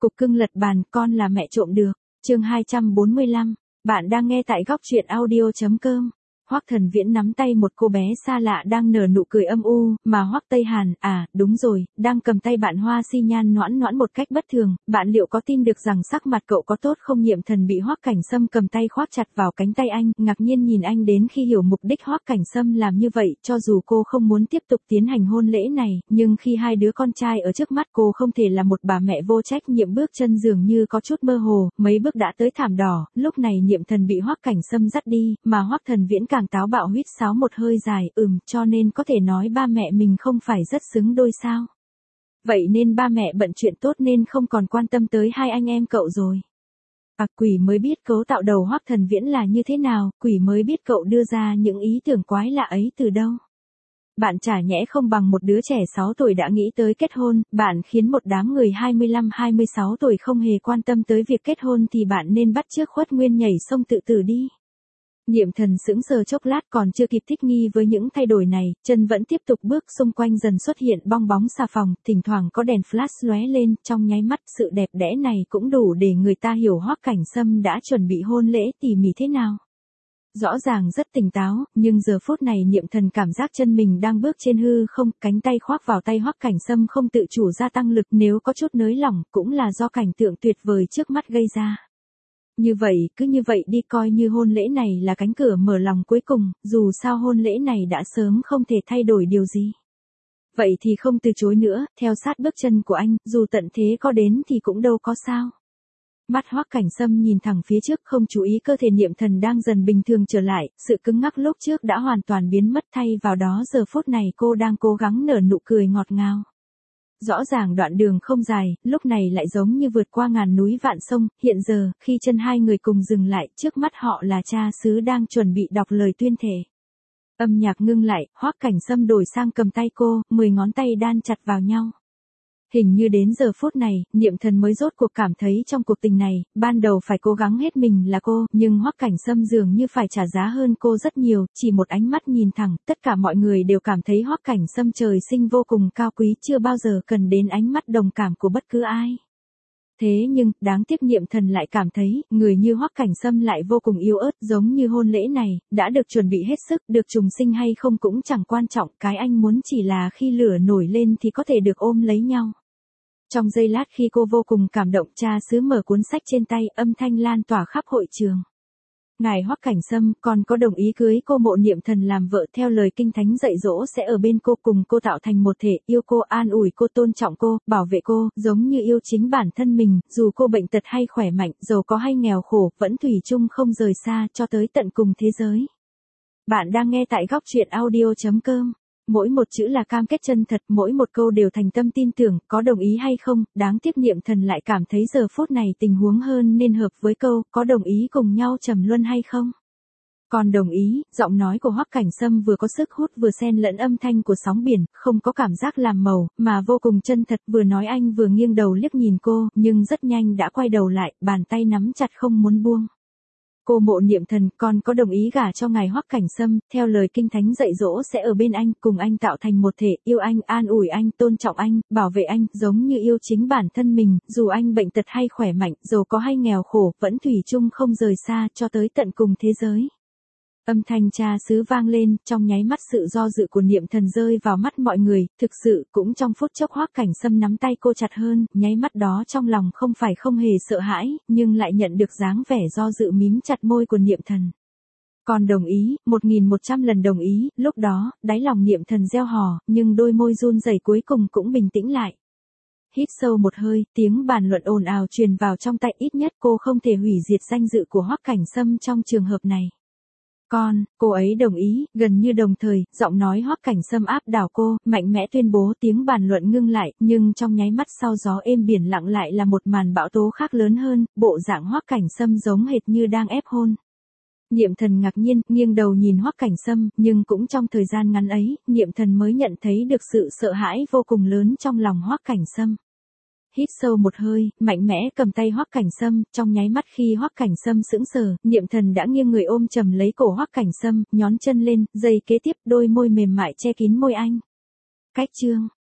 Cục cưng lật bàn, con là mẹ trộm được. Chương 245. Bạn đang nghe tại góc truyện audio.com. Hoắc Thần Viễn nắm tay một cô bé xa lạ đang nở nụ cười âm u, mà Hoắc Tây Hàn, đúng rồi, đang cầm tay bạn Hoa Si Nhan noãn noãn một cách bất thường. Bạn liệu có tin được rằng sắc mặt cậu có tốt không? Niệm Thần bị Hoắc Cảnh Sâm cầm tay khoác chặt vào cánh tay anh, ngạc nhiên nhìn anh đến khi hiểu mục đích Hoắc Cảnh Sâm làm như vậy. Cho dù cô không muốn tiếp tục tiến hành hôn lễ này, nhưng khi hai đứa con trai ở trước mắt cô không thể là một bà mẹ vô trách nhiệm. Bước chân dường như có chút mơ hồ, mấy bước đã tới thảm đỏ. Lúc này Niệm Thần bị Hoắc Cảnh Sâm dắt đi, mà Hoắc Thần Viễn càng táo bạo huýt sáo một hơi dài, cho nên có thể nói ba mẹ mình không phải rất xứng đôi sao? Vậy nên ba mẹ bận chuyện tốt nên không còn quan tâm tới hai anh em cậu rồi. Quỷ mới biết cấu tạo đầu Hoắc Thần Viễn là như thế nào, quỷ mới biết cậu đưa ra những ý tưởng quái lạ ấy từ đâu. Bạn chả nhẽ không bằng một đứa trẻ 6 tuổi đã nghĩ tới kết hôn, bạn khiến một đám người 25-26 tuổi không hề quan tâm tới việc kết hôn thì bạn nên bắt chước Khuất Nguyên nhảy sông tự tử đi. Niệm Thần sững sờ chốc lát còn chưa kịp thích nghi với những thay đổi này, chân vẫn tiếp tục bước, xung quanh dần xuất hiện bong bóng xà phòng, thỉnh thoảng có đèn flash lóe lên, trong nháy mắt sự đẹp đẽ này cũng đủ để người ta hiểu Hoắc Cảnh Sâm đã chuẩn bị hôn lễ tỉ mỉ thế nào. Rõ ràng rất tỉnh táo, nhưng giờ phút này Niệm Thần cảm giác chân mình đang bước trên hư không, cánh tay khoác vào tay Hoắc Cảnh Sâm không tự chủ gia tăng lực, nếu có chút nới lỏng cũng là do cảnh tượng tuyệt vời trước mắt gây ra. Như vậy, cứ như vậy đi, coi như hôn lễ này là cánh cửa mở lòng cuối cùng, dù sao hôn lễ này đã sớm không thể thay đổi điều gì. Vậy thì không từ chối nữa, theo sát bước chân của anh, dù tận thế có đến thì cũng đâu có sao. Mắt Hoắc Cảnh Sâm nhìn thẳng phía trước, không chú ý cơ thể Niệm Thần đang dần bình thường trở lại, sự cứng ngắc lúc trước đã hoàn toàn biến mất, thay vào đó giờ phút này cô đang cố gắng nở nụ cười ngọt ngào. Rõ ràng đoạn đường không dài, lúc này lại giống như vượt qua ngàn núi vạn sông, hiện giờ, khi chân hai người cùng dừng lại, trước mắt họ là cha xứ đang chuẩn bị đọc lời tuyên thệ. Âm nhạc ngưng lại, Hoắc Cảnh Sâm đổi sang cầm tay cô, 10 ngón tay đan chặt vào nhau. Hình như đến giờ phút này, Niệm Thần mới rốt cuộc cảm thấy trong cuộc tình này, ban đầu phải cố gắng hết mình là cô, nhưng Hoắc Cảnh Sâm dường như phải trả giá hơn cô rất nhiều, chỉ một ánh mắt nhìn thẳng, tất cả mọi người đều cảm thấy Hoắc Cảnh Sâm trời sinh vô cùng cao quý, chưa bao giờ cần đến ánh mắt đồng cảm của bất cứ ai. Thế nhưng, đáng tiếc Niệm Thần lại cảm thấy, người như Hoắc Cảnh Sâm lại vô cùng yếu ớt, giống như hôn lễ này, đã được chuẩn bị hết sức, được trùng sinh hay không cũng chẳng quan trọng, cái anh muốn chỉ là khi lửa nổi lên thì có thể được ôm lấy nhau. Trong giây lát khi cô vô cùng cảm động, cha xứ mở cuốn sách trên tay, âm thanh lan tỏa khắp hội trường. Ngài Hoắc Cảnh Sâm còn có đồng ý cưới cô Mộ Niệm Thần làm vợ, theo lời kinh thánh dạy dỗ sẽ ở bên cô, cùng cô tạo thành một thể, yêu cô, an ủi cô, tôn trọng cô, bảo vệ cô, giống như yêu chính bản thân mình, dù cô bệnh tật hay khỏe mạnh, giàu có hay nghèo khổ, vẫn thủy chung không rời xa, cho tới tận cùng thế giới. Bạn đang nghe tại góc truyện audio.com. Mỗi một chữ là cam kết chân thật, mỗi một câu đều thành tâm tin tưởng, có đồng ý hay không, đáng tiếc Niệm Thần lại cảm thấy giờ phút này tình huống hơn nên hợp với câu, có đồng ý cùng nhau trầm luân hay không. Còn đồng ý, giọng nói của Hoắc Cảnh Sâm vừa có sức hút vừa xen lẫn âm thanh của sóng biển, không có cảm giác làm màu, mà vô cùng chân thật, vừa nói anh vừa nghiêng đầu liếc nhìn cô, nhưng rất nhanh đã quay đầu lại, bàn tay nắm chặt không muốn buông. Cô Mộ Niệm Thần, con có đồng ý gả cho ngài Hoắc Cảnh Sâm, theo lời kinh thánh dạy dỗ sẽ ở bên anh, cùng anh tạo thành một thể, yêu anh, an ủi anh, tôn trọng anh, bảo vệ anh, giống như yêu chính bản thân mình, dù anh bệnh tật hay khỏe mạnh, giàu có hay nghèo khổ, vẫn thủy chung không rời xa, cho tới tận cùng thế giới. Âm thanh cha xứ vang lên, trong nháy mắt sự do dự của Niệm Thần rơi vào mắt mọi người, thực sự, cũng trong phút chốc Hoắc Cảnh Sâm nắm tay cô chặt hơn, nháy mắt đó trong lòng không phải không hề sợ hãi, nhưng lại nhận được dáng vẻ do dự mím chặt môi của Niệm Thần. Còn đồng ý, 1100 lần đồng ý, lúc đó, đáy lòng Niệm Thần reo hò, nhưng đôi môi run rẩy cuối cùng cũng bình tĩnh lại. Hít sâu một hơi, tiếng bàn luận ồn ào truyền vào trong tai, ít nhất cô không thể hủy diệt danh dự của Hoắc Cảnh Sâm trong trường hợp này. Cô ấy đồng ý, gần như đồng thời, giọng nói Hoắc Cảnh Sâm áp đảo cô, mạnh mẽ tuyên bố, tiếng bàn luận ngưng lại, nhưng trong nháy mắt sau gió êm biển lặng lại là một màn bão tố khác lớn hơn, bộ dạng Hoắc Cảnh Sâm giống hệt như đang ép hôn. Niệm Thần ngạc nhiên, nghiêng đầu nhìn Hoắc Cảnh Sâm, nhưng cũng trong thời gian ngắn ấy, Niệm Thần mới nhận thấy được sự sợ hãi vô cùng lớn trong lòng Hoắc Cảnh Sâm. Hít sâu một hơi, mạnh mẽ cầm tay Hoắc Cảnh Sâm, trong nháy mắt khi Hoắc Cảnh Sâm sững sờ, Niệm Thần đã nghiêng người ôm chầm lấy cổ Hoắc Cảnh Sâm, nhón chân lên, giây kế tiếp đôi môi mềm mại che kín môi anh. Cách chương